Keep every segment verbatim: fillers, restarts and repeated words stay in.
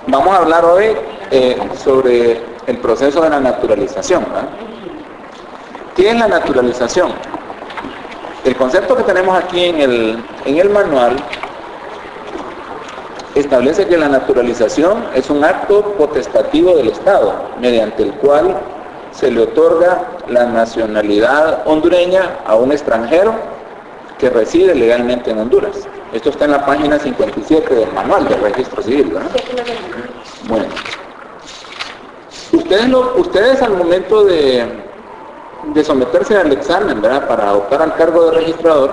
Vamos a hablar hoy eh, sobre el proceso de la naturalización, ¿verdad? ¿Qué es la naturalización? El concepto que tenemos aquí en el, en el manual establece que la naturalización es un acto potestativo del Estado, mediante el cual se le otorga la nacionalidad hondureña a un extranjero que reside legalmente en Honduras. Esto está en la página cincuenta y siete del manual del registro civil, ¿verdad? Bueno, ustedes, lo, ustedes al momento de, de someterse al examen, ¿verdad?, para optar al cargo de registrador,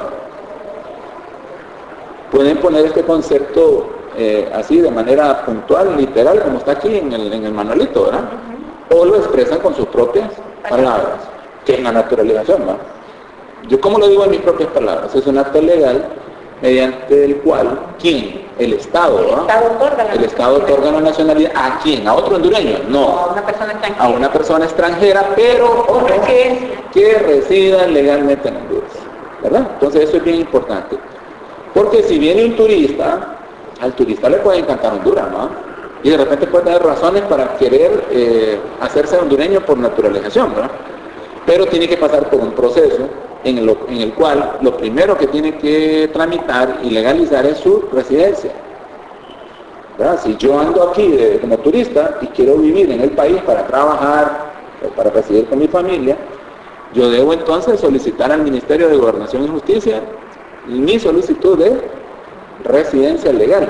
pueden poner este concepto eh, así de manera puntual, literal, como está aquí en el, en el manualito, ¿verdad? O lo expresan con sus propias palabras, que es la naturalización, ¿verdad? Yo, ¿cómo lo digo en mis propias palabras? Es un acto legal mediante el cual, ¿quién? El Estado, El ¿no? Estado otorga la El Estado otorga la nacionalidad. ¿A quién? ¿A otro hondureño? No. A una persona extranjera. A una persona extranjera, pero ojo, que resida legalmente en Honduras, ¿verdad? Entonces eso es bien importante. Porque si viene un turista, al turista le puede encantar Honduras, ¿no? Y de repente puede tener razones para querer eh, hacerse hondureño por naturalización, ¿verdad? Pero tiene que pasar por un proceso en el, en el cual lo primero que tiene que tramitar y legalizar es su residencia, ¿verdad? Si yo ando aquí de, como turista y quiero vivir en el país para trabajar o para residir con mi familia, yo debo entonces solicitar al Ministerio de Gobernación y Justicia mi solicitud de residencia legal.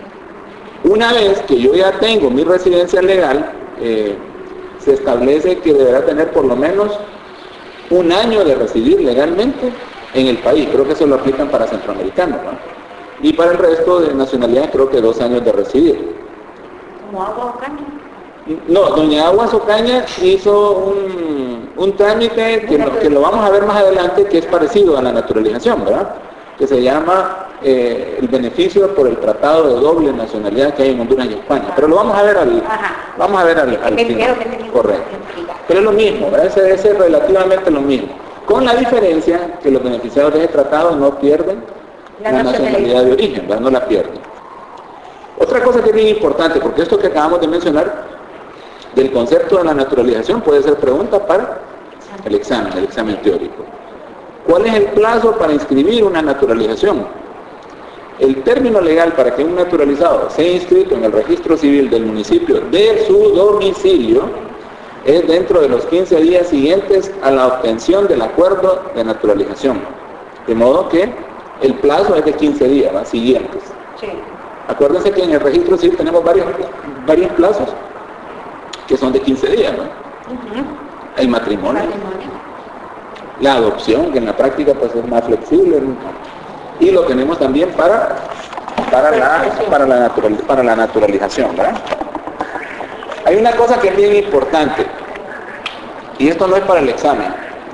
Una vez que yo ya tengo mi residencia legal, eh, se establece que deberá tener por lo menos un año de residir legalmente en el país. Creo que eso lo aplican para centroamericanos, ¿no? Y para el resto de nacionalidades creo que dos años de residir. ¿Como Agua Ocaña? No, doña Aguas Ocaña hizo un, un trámite que lo, que lo vamos a ver más adelante, que es parecido a la naturalización, ¿verdad? Que se llama eh, el beneficio por el tratado de doble nacionalidad que hay en Honduras y España. Pero lo vamos a ver al, vamos a ver al, al final. Correcto. Pero es lo mismo, ¿verdad? Ese, ese es relativamente lo mismo. Con la diferencia que los beneficiados de ese tratado no pierden la, la nacionalidad de origen, ¿verdad? No la pierden. Otra cosa que es bien importante, porque esto que acabamos de mencionar del concepto de la naturalización puede ser pregunta para el examen, el examen teórico. ¿Cuál es el plazo para inscribir una naturalización? El término legal para que un naturalizado sea inscrito en el registro civil del municipio de su domicilio es dentro de los quince días siguientes a la obtención del acuerdo de naturalización. De modo que el plazo es de quince días, ¿va? Siguientes. Sí. Acuérdense que en el registro civil tenemos varios, varios plazos que son de quince días, ¿no? Uh-huh. El matrimonio. matrimonio. La adopción, que en la práctica pues es más flexible, ¿no? Y lo tenemos también para, para, la, para, la, natural, para la naturalización, ¿verdad? Hay una cosa que es bien importante, y esto no es para el examen.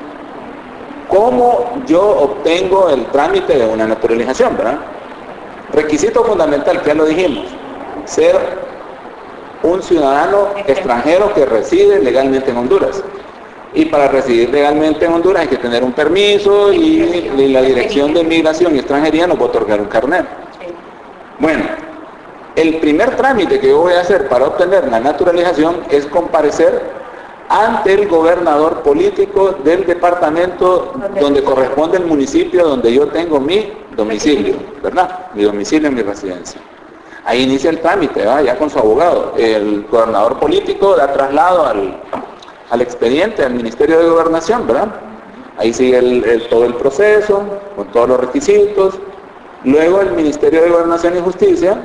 ¿Cómo yo obtengo el trámite de una naturalización, verdad? Requisito fundamental, que ya lo dijimos, ser un ciudadano extranjero que reside legalmente en Honduras. Y para residir legalmente en Honduras hay que tener un permiso y, y la Dirección de Migración y Extranjería nos va a otorgar un carnet. Bueno, el primer trámite que yo voy a hacer para obtener la naturalización es comparecer ante el gobernador político del departamento donde corresponde el municipio donde yo tengo mi domicilio, ¿verdad? Mi domicilio y mi residencia. Ahí inicia el trámite, ¿verdad? Ya con su abogado. El gobernador político da traslado al... al expediente, al Ministerio de Gobernación, ¿verdad? Ahí sigue el, el, todo el proceso, con todos los requisitos. Luego el Ministerio de Gobernación y Justicia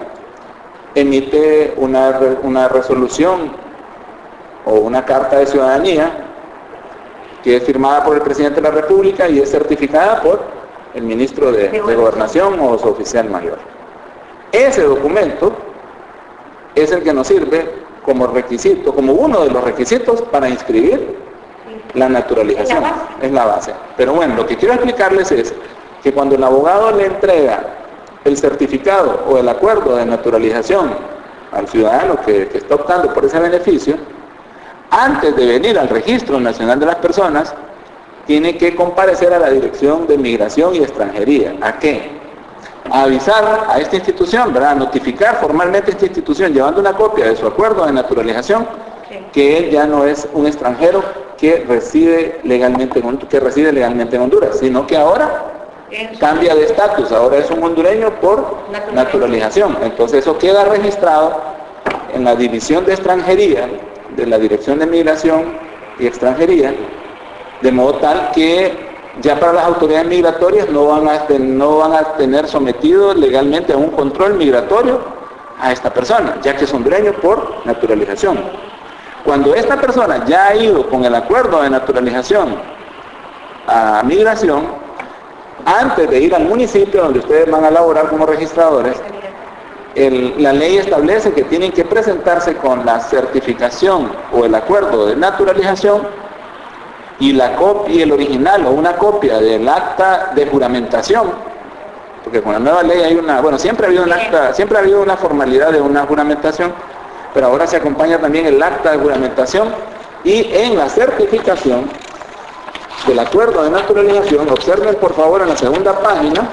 emite una, una resolución o una carta de ciudadanía que es firmada por el Presidente de la República y es certificada por el Ministro de, de Gobernación o su oficial mayor. Ese documento es el que nos sirve como requisito, como uno de los requisitos para inscribir la naturalización. Es la base. Pero bueno, lo que quiero explicarles es que cuando el abogado le entrega el certificado o el acuerdo de naturalización al ciudadano que, que está optando por ese beneficio, antes de venir al Registro Nacional de las Personas, tiene que comparecer a la Dirección de Migración y Extranjería. ¿A qué? a avisar a esta institución, ¿verdad? A notificar formalmente a esta institución, llevando una copia de su acuerdo de naturalización, que él ya no es un extranjero que reside legalmente en, que reside legalmente en Honduras, sino que ahora cambia de estatus, ahora es un hondureño por naturalización. Entonces eso queda registrado en la División de Extranjería de la Dirección de Migración y Extranjería, de modo tal que ya para las autoridades migratorias no van a, no van a tener sometido legalmente a un control migratorio a esta persona, ya que es hondureño por naturalización. Cuando esta persona ya ha ido con el acuerdo de naturalización a migración, antes de ir al municipio donde ustedes van a laborar como registradores, el, la ley establece que tienen que presentarse con la certificación o el acuerdo de naturalización y la copia, y el original o una copia del acta de juramentación, porque con la nueva ley hay una, bueno, siempre ha habido un acta, siempre ha habido una formalidad de una juramentación, pero ahora se acompaña también el acta de juramentación, y en la certificación del acuerdo de naturalización, observen por favor en la segunda página,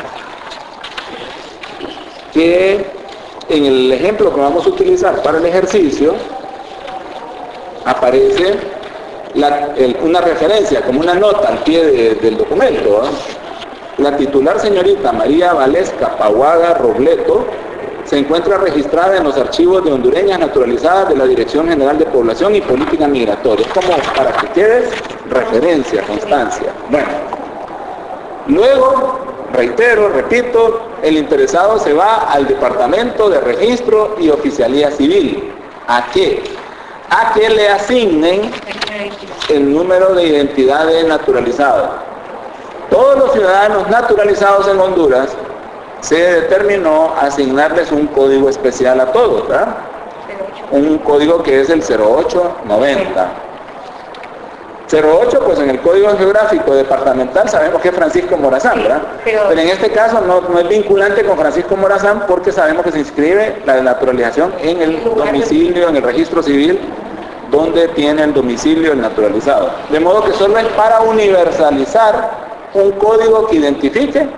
que en el ejemplo que vamos a utilizar para el ejercicio, aparece La, el, una referencia, como una nota al pie de, del documento, ¿eh? La titular señorita María Valesca Paguaga Robleto se encuentra registrada en los archivos de hondureñas naturalizadas de la Dirección General de Población y Política Migratoria. Es como para que quede referencia, constancia. Bueno, luego, reitero, repito, el interesado se va al Departamento de Registro y Oficialía Civil. ¿A qué? A que le asignen el número de identidad de naturalizado. Todos los ciudadanos naturalizados en Honduras se determinó asignarles un código especial a todos, ¿verdad? Un código que es el cero ocho noventa. cero ocho, pues en el código geográfico departamental sabemos que es Francisco Morazán, ¿verdad? Pero en este caso no, no es vinculante con Francisco Morazán porque sabemos que se inscribe la naturalización en el domicilio, en el registro civil, donde tiene el domicilio el naturalizado. De modo que solo es para universalizar un código que identifique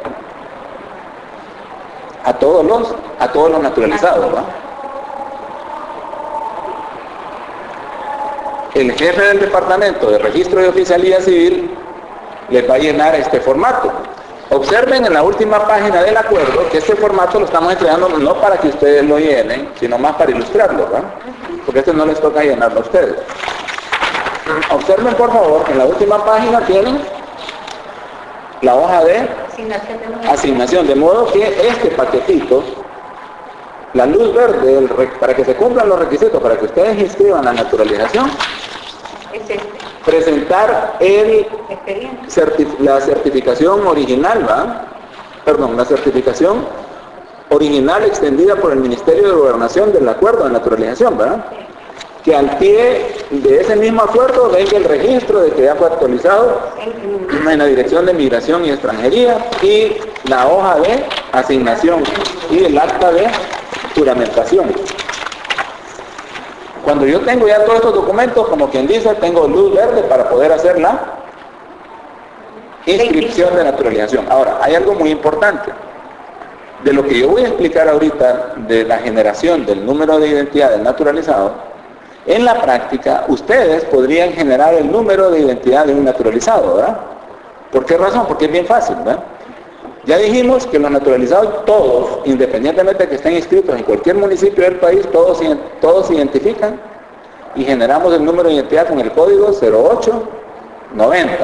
a todos los, a todos los naturalizados, ¿verdad? El jefe del Departamento de Registro y Oficialía Civil les va a llenar este formato. Observen en la última página del acuerdo que este formato lo estamos entregando no para que ustedes lo llenen, sino más para ilustrarlo, ¿verdad? Porque este no les toca llenarlo a ustedes. Observen por favor que en la última página tienen la hoja de asignación, de modo que este paquetito, la luz verde, el, para que se cumplan los requisitos, para que ustedes inscriban la naturalización, es este. Presentar el certif la certificación original, ¿va? Perdón, la certificación original extendida por el Ministerio de Gobernación del acuerdo de naturalización, ¿verdad? Que al pie de ese mismo acuerdo venga el registro de que ya fue actualizado en la Dirección de Migración y Extranjería y la hoja de asignación y el acta de juramentación. Cuando yo tengo ya todos estos documentos, como quien dice, tengo luz verde para poder hacer la inscripción de naturalización. Ahora, hay algo muy importante. De lo que yo voy a explicar ahorita de la generación del número de identidad del naturalizado, en la práctica, ustedes podrían generar el número de identidad de un naturalizado, ¿verdad? ¿Por qué razón? Porque es bien fácil, ¿verdad? Ya dijimos que los naturalizados, todos, independientemente de que estén inscritos en cualquier municipio del país, todos, todos se identifican y generamos el número de identidad con el código cero ocho noventa.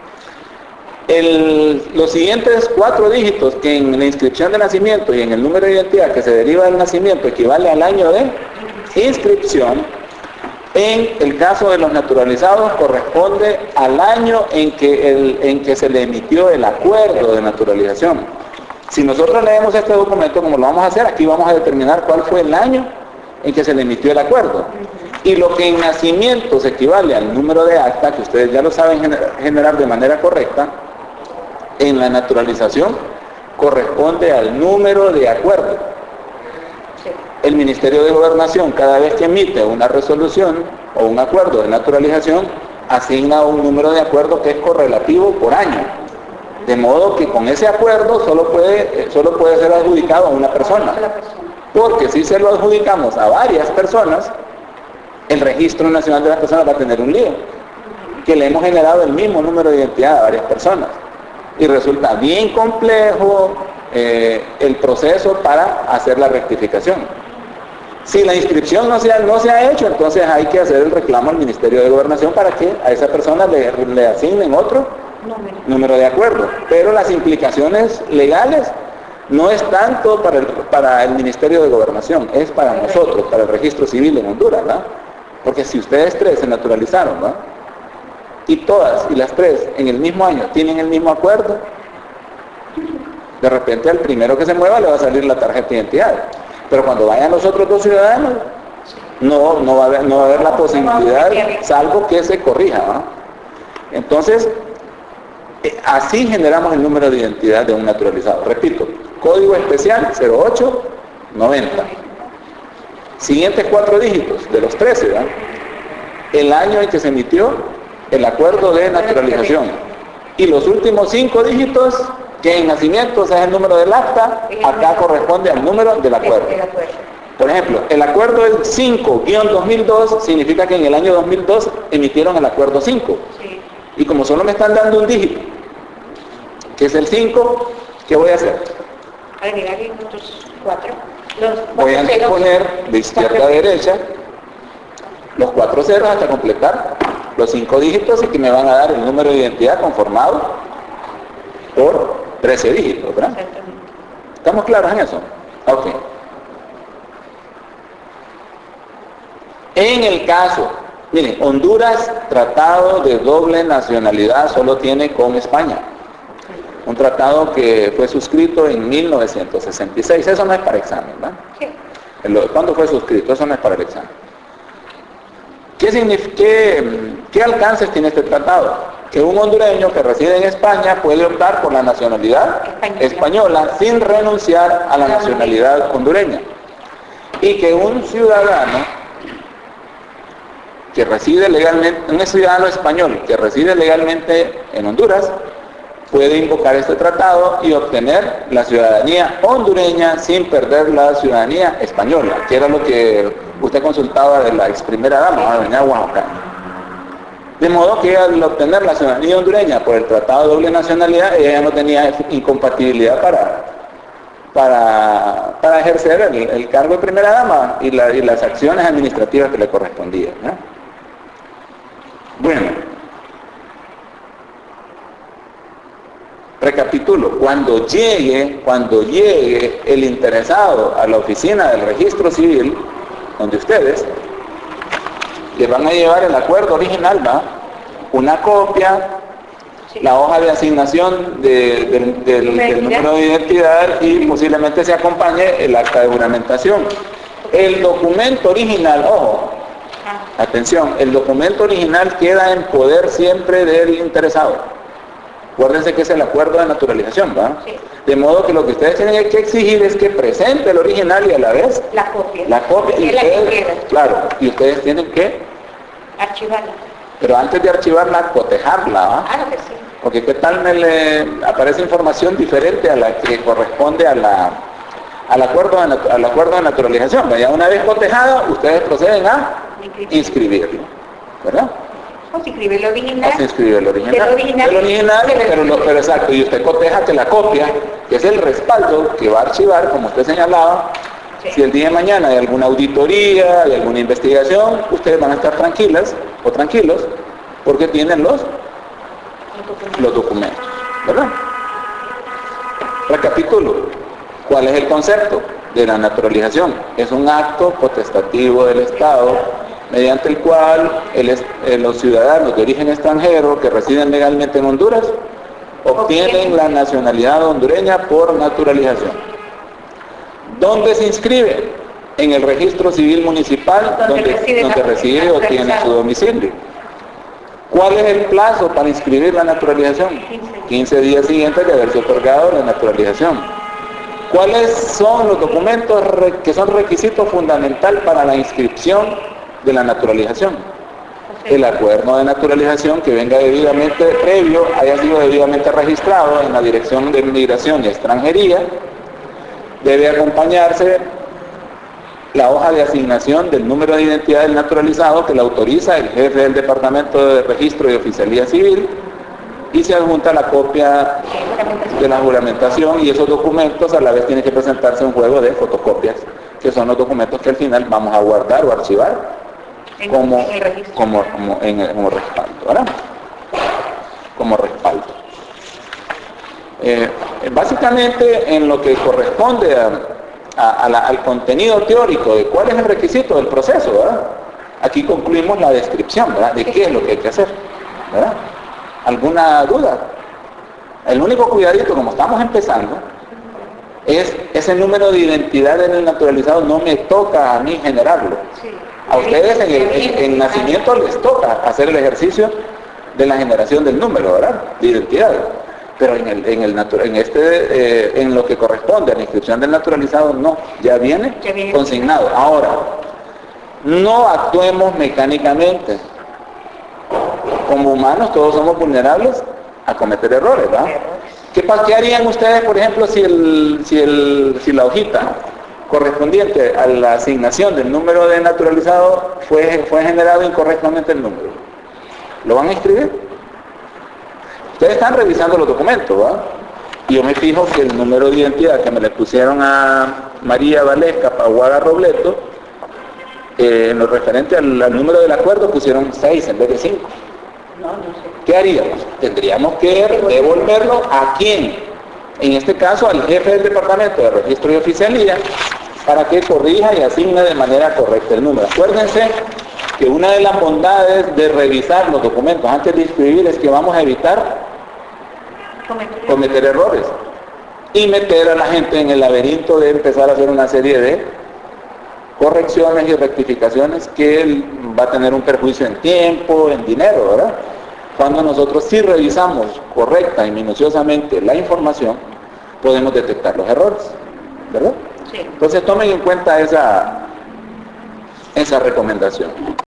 El, los siguientes cuatro dígitos que en la inscripción de nacimiento y en el número de identidad que se deriva del nacimiento equivale al año de inscripción, en el caso de los naturalizados corresponde al año en que, el, en que se le emitió el acuerdo de naturalización. Si nosotros leemos este documento, como lo vamos a hacer, aquí vamos a determinar cuál fue el año en que se le emitió el acuerdo. Y lo que en nacimiento se equivale al número de acta, que ustedes ya lo saben generar de manera correcta, en la naturalización corresponde al número de acuerdo. El Ministerio de Gobernación, cada vez que emite una resolución o un acuerdo de naturalización, asigna un número de acuerdo que es correlativo por año. De modo que con ese acuerdo solo puede, solo puede ser adjudicado a una persona. Porque si se lo adjudicamos a varias personas, el Registro Nacional de las Personas va a tener un lío. Que le hemos generado el mismo número de identidad a varias personas. Y resulta bien complejo eh, el proceso para hacer la rectificación. Si la inscripción no se, ha, no se ha hecho, entonces hay que hacer el reclamo al Ministerio de Gobernación para que a esa persona le, le asignen otro número. número de acuerdo. Pero las implicaciones legales no es tanto para el, para el Ministerio de Gobernación, es para nosotros, para el registro civil en Honduras, ¿verdad? Porque si ustedes tres se naturalizaron, ¿verdad? Y todas, y las tres, en el mismo año, tienen el mismo acuerdo, de repente al primero que se mueva le va a salir la tarjeta de identidad. Pero cuando vayan los otros dos ciudadanos, no, no, va, a haber, no va a haber la posibilidad, salvo que se corrija, ¿no? Entonces, eh, así generamos el número de identidad de un naturalizado. Repito, código especial cero ocho noventa. Siguientes cuatro dígitos, de los trece, ¿verdad? El año en que se emitió el acuerdo de naturalización. Y los últimos cinco dígitos, que en nacimientos es el número del acta, acá corresponde al número del acuerdo. Por ejemplo, el acuerdo es cinco guión dos mil dos, significa que en el año dos mil dos emitieron el acuerdo cinco. Y como solo me están dando un dígito, que es el cinco, ¿qué voy a hacer? Agregarle otros cuatro. Los Voy a poner de izquierda a derecha los cuatro ceros hasta completar los cinco dígitos y que me van a dar el número de identidad conformado por trece dígitos, ¿verdad? ¿Estamos claros en eso? Ok. En el caso, miren, Honduras, tratado de doble nacionalidad solo tiene con España. Un tratado que fue suscrito en mil novecientos sesenta y seis. Eso no es para examen, ¿verdad? Sí. ¿Cuándo fue suscrito? Eso no es para el examen. ¿Qué, qué, ¿Qué alcances tiene este tratado? Que un hondureño que reside en España puede optar por la nacionalidad española, española sin renunciar a la nacionalidad hondureña. Y que un ciudadano que reside legalmente, un ciudadano español que reside legalmente en Honduras, puede invocar este tratado y obtener la ciudadanía hondureña sin perder la ciudadanía española, que era lo que usted consultaba de la ex primera dama, doña Oaxaca. De modo que al obtener la ciudadanía hondureña por el tratado de doble nacionalidad, ella ya no tenía incompatibilidad para, para, para ejercer el, el cargo de primera dama y, la, y las acciones administrativas que le correspondían, ¿no? Bueno, recapitulo, cuando llegue, cuando llegue el interesado a la oficina del registro civil, donde ustedes le van a llevar el acuerdo original, ¿va? Una copia, la hoja de asignación de, de, de, del, del número de identidad y posiblemente se acompañe el acta de juramentación. El documento original, ojo, atención, el documento original queda en poder siempre del interesado. Acuérdense que es el acuerdo de naturalización, ¿va? Sí. De modo que lo que ustedes tienen que exigir es que presente el original y a la vez la copia. La copia. Y ustedes, claro, y ustedes tienen que archivarla. Pero antes de archivarla, cotejarla, ¿va? Claro que sí. Porque qué tal me le aparece información diferente a la que corresponde a la, al, acuerdo de, al acuerdo de naturalización. Ya una vez cotejada, ustedes proceden a inscribirlo, ¿verdad? O se inscribe el original. O se inscribe el original. El original, el original pero, no, pero exacto, y usted coteja que la copia, que es el respaldo que va a archivar, como usted señalaba, sí. Si el día de mañana hay alguna auditoría, hay alguna investigación, ustedes van a estar tranquilas o tranquilos, porque tienen los, los documentos, ¿verdad? Recapitulo, ¿cuál es el concepto de la naturalización? Es un acto potestativo del Estado mediante el cual el, eh, los ciudadanos de origen extranjero que residen legalmente en Honduras obtienen la nacionalidad hondureña por naturalización. ¿Dónde se inscribe? En el registro civil municipal donde, donde reside, donde reside o tiene su domicilio. ¿Cuál es el plazo para inscribir la naturalización? quince días siguientes de haberse otorgado la naturalización. ¿Cuáles son los documentos que son requisito fundamental para la inscripción de la naturalización? el acuerdo de naturalización que venga debidamente previo, haya sido debidamente registrado en la Dirección de Migración y Extranjería. Debe acompañarse la hoja de asignación del número de identidad del naturalizado que la autoriza el jefe del Departamento de Registro y Oficialía Civil, y se adjunta la copia de la juramentación, y esos documentos a la vez tienen que presentarse un juego de fotocopias, que son los documentos que al final vamos a guardar o archivar como, como, como, en, como respaldo, ¿verdad? Como respaldo. Eh, básicamente en lo que corresponde a, a, a la, al contenido teórico de cuál es el requisito del proceso, ¿verdad? Aquí concluimos la descripción, ¿verdad? De qué es lo que hay que hacer, ¿verdad? ¿Alguna duda? El único cuidadito, como estamos empezando, es ese número de identidad en el naturalizado no me toca a mí generarlo. A ustedes en el en, en nacimiento les toca hacer el ejercicio de la generación del número, ¿verdad? De identidad. Pero en, el, en, el en, este, eh, en lo que corresponde a la inscripción del naturalizado, no, ya viene, ya viene consignado. Ahora, no actuemos mecánicamente. Como humanos todos somos vulnerables a cometer errores, ¿verdad? ¿Qué, ¿Qué harían ustedes, por ejemplo, si, el, si, el, si la hojita correspondiente a la asignación del número de naturalizado fue, fue generado incorrectamente el número? ¿Lo van a escribir? Ustedes están revisando los documentos, ¿verdad? Y yo me fijo que el número de identidad que me le pusieron a María Valesca Paguaga Robleto, eh, en lo referente al, al número del acuerdo pusieron seis en vez de cinco. No, no sé. ¿Qué haríamos? Tendríamos que devolverlo a quién. En este caso al jefe del Departamento de Registro y Oficialía, para que corrija y asigne de manera correcta el número. Acuérdense que una de las bondades de revisar los documentos antes de inscribir es que vamos a evitar cometer, cometer errores y meter a la gente en el laberinto de empezar a hacer una serie de correcciones y rectificaciones que va a tener un perjuicio en tiempo, en dinero, ¿verdad? Cuando nosotros sí revisamos correcta y minuciosamente la información, podemos detectar los errores, ¿verdad? Sí. Entonces tomen en cuenta esa, esa recomendación.